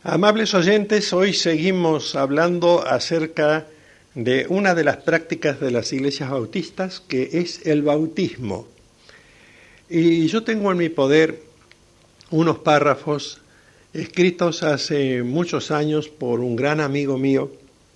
Amables oyentes, hoy seguimos hablando acerca de una de las prácticas de las iglesias bautistas, que es el bautismo. Y yo tengo en mi poder unos párrafos escritos hace muchos años por un gran amigo mío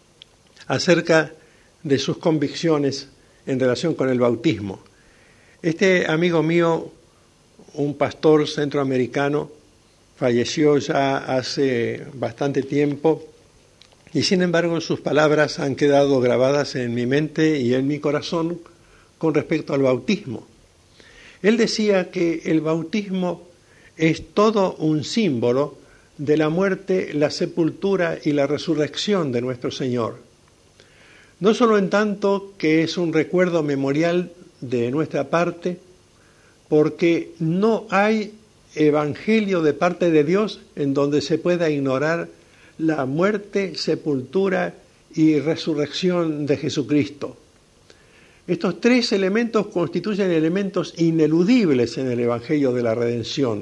acerca de sus convicciones en relación con el bautismo. Este amigo mío, un pastor centroamericano, falleció ya hace bastante tiempo y sin embargo sus palabras han quedado grabadas en mi mente y en mi corazón con respecto al bautismo. Él decía que el bautismo es todo un símbolo de la muerte, la sepultura y la resurrección de nuestro Señor. No solo en tanto que es un recuerdo memorial de nuestra parte, porque no hay evangelio de parte de Dios en donde se pueda ignorar la muerte, sepultura y resurrección de Jesucristo. Estos tres elementos constituyen elementos ineludibles en el evangelio de la redención.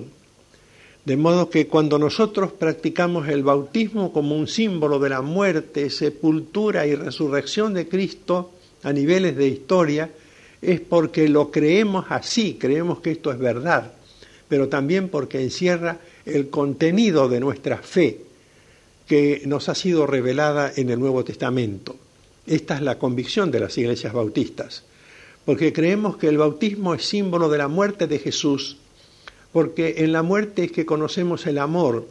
De modo que cuando nosotros practicamos el bautismo como un símbolo de la muerte, sepultura y resurrección de Cristo a niveles de historia, es porque lo creemos así, creemos que esto es verdad, pero también porque encierra el contenido de nuestra fe que nos ha sido revelada en el Nuevo Testamento. Esta es la convicción de las iglesias bautistas, porque creemos que el bautismo es símbolo de la muerte de Jesús, porque en la muerte es que conocemos el amor.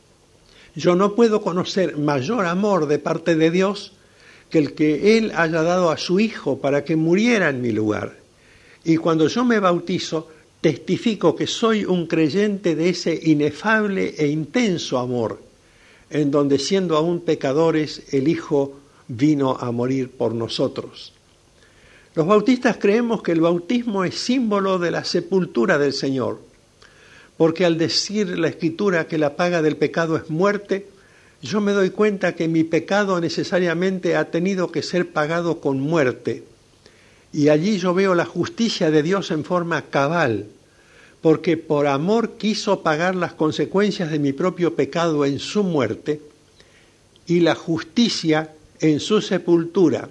Yo no puedo conocer mayor amor de parte de Dios que el que Él haya dado a su Hijo para que muriera en mi lugar. Y cuando yo me bautizo, testifico que soy un creyente de ese inefable e intenso amor, en donde siendo aún pecadores, el Hijo vino a morir por nosotros. Los bautistas creemos que el bautismo es símbolo de la sepultura del Señor, porque al decir la Escritura que la paga del pecado es muerte, yo me doy cuenta que mi pecado necesariamente ha tenido que ser pagado con muerte. Y allí yo veo la justicia de Dios en forma cabal, porque por amor quiso pagar las consecuencias de mi propio pecado en su muerte y la justicia en su sepultura.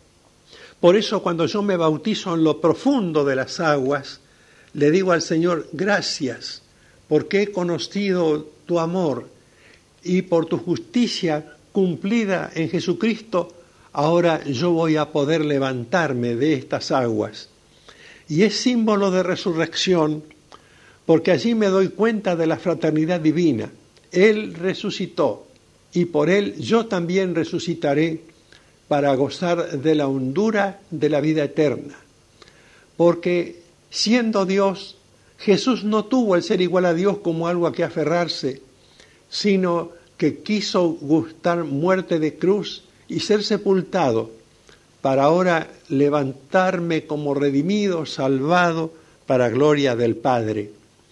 Por eso cuando yo me bautizo en lo profundo de las aguas, le digo al Señor, gracias, porque he conocido tu amor y por tu justicia cumplida en Jesucristo, ahora yo voy a poder levantarme de estas aguas. Y es símbolo de resurrección, porque allí me doy cuenta de la fraternidad divina. Él resucitó, y por Él yo también resucitaré para gozar de la hondura de la vida eterna. Porque siendo Dios, Jesús no tuvo el ser igual a Dios como algo a que aferrarse, sino que quiso gustar muerte de cruz y ser sepultado, para ahora levantarme como redimido, salvado, para gloria del Padre.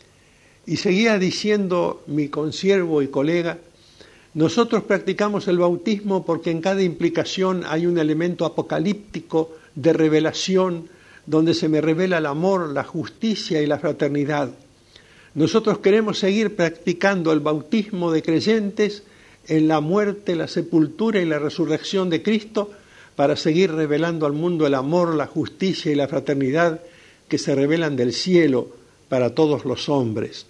Y seguía diciendo mi consiervo y colega, nosotros practicamos el bautismo porque en cada implicación hay un elemento apocalíptico de revelación, donde se me revela el amor, la justicia y la fraternidad. Nosotros queremos seguir practicando el bautismo de creyentes en la muerte, la sepultura y la resurrección de Cristo para seguir revelando al mundo el amor, la justicia y la fraternidad que se revelan del cielo para todos los hombres.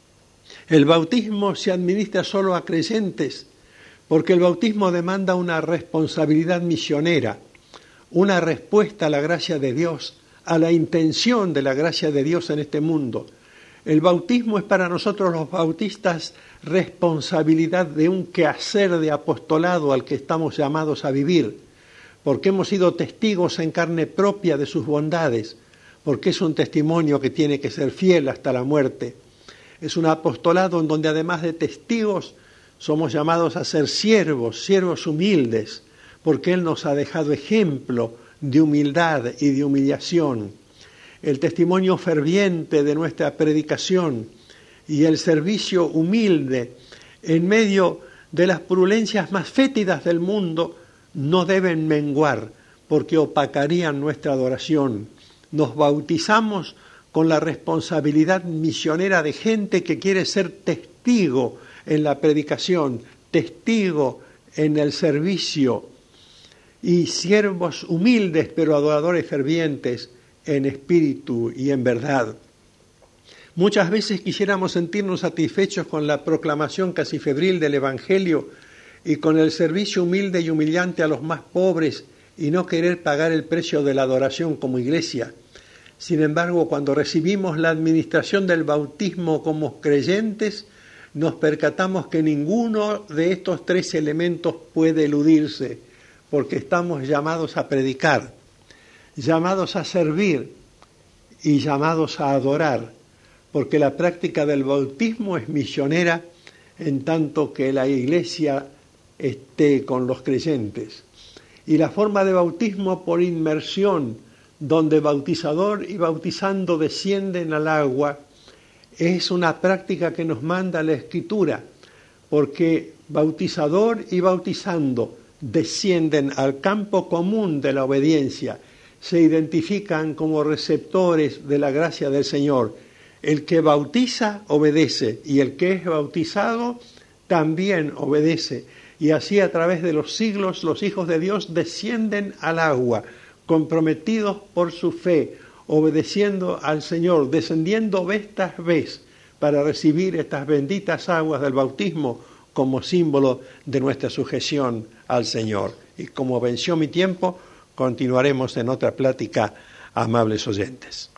El bautismo se administra solo a creyentes porque el bautismo demanda una responsabilidad misionera, una respuesta a la gracia de Dios, a la intención de la gracia de Dios en este mundo. El bautismo es para nosotros los bautistas responsabilidad de un quehacer de apostolado al que estamos llamados a vivir, porque hemos sido testigos en carne propia de sus bondades, porque es un testimonio que tiene que ser fiel hasta la muerte. Es un apostolado en donde además de testigos somos llamados a ser siervos humildes, porque Él nos ha dejado ejemplo de humildad y de humillación. El testimonio ferviente de nuestra predicación y el servicio humilde en medio de las purulencias más fétidas del mundo no deben menguar, porque opacarían nuestra adoración. Nos bautizamos con la responsabilidad misionera de gente que quiere ser testigo en la predicación, testigo en el servicio y siervos humildes pero adoradores fervientes en espíritu y en verdad. Muchas veces quisiéramos sentirnos satisfechos con la proclamación casi febril del Evangelio y con el servicio humilde y humillante a los más pobres y no querer pagar el precio de la adoración como iglesia. Sin embargo, cuando recibimos la administración del bautismo como creyentes, nos percatamos que ninguno de estos tres elementos puede eludirse, porque estamos llamados a predicar, llamados a servir y llamados a adorar, porque la práctica del bautismo es misionera en tanto que la iglesia esté con los creyentes. Y la forma de bautismo por inmersión, donde bautizador y bautizando descienden al agua, es una práctica que nos manda la Escritura, porque bautizador y bautizando descienden al campo común de la obediencia, se identifican como receptores de la gracia del Señor. El que bautiza obedece y el que es bautizado también obedece. Y así a través de los siglos los hijos de Dios descienden al agua, comprometidos por su fe, obedeciendo al Señor, descendiendo vez tras vez para recibir estas benditas aguas del bautismo como símbolo de nuestra sujeción al Señor. Y como venció mi tiempo, continuaremos en otra plática, amables oyentes.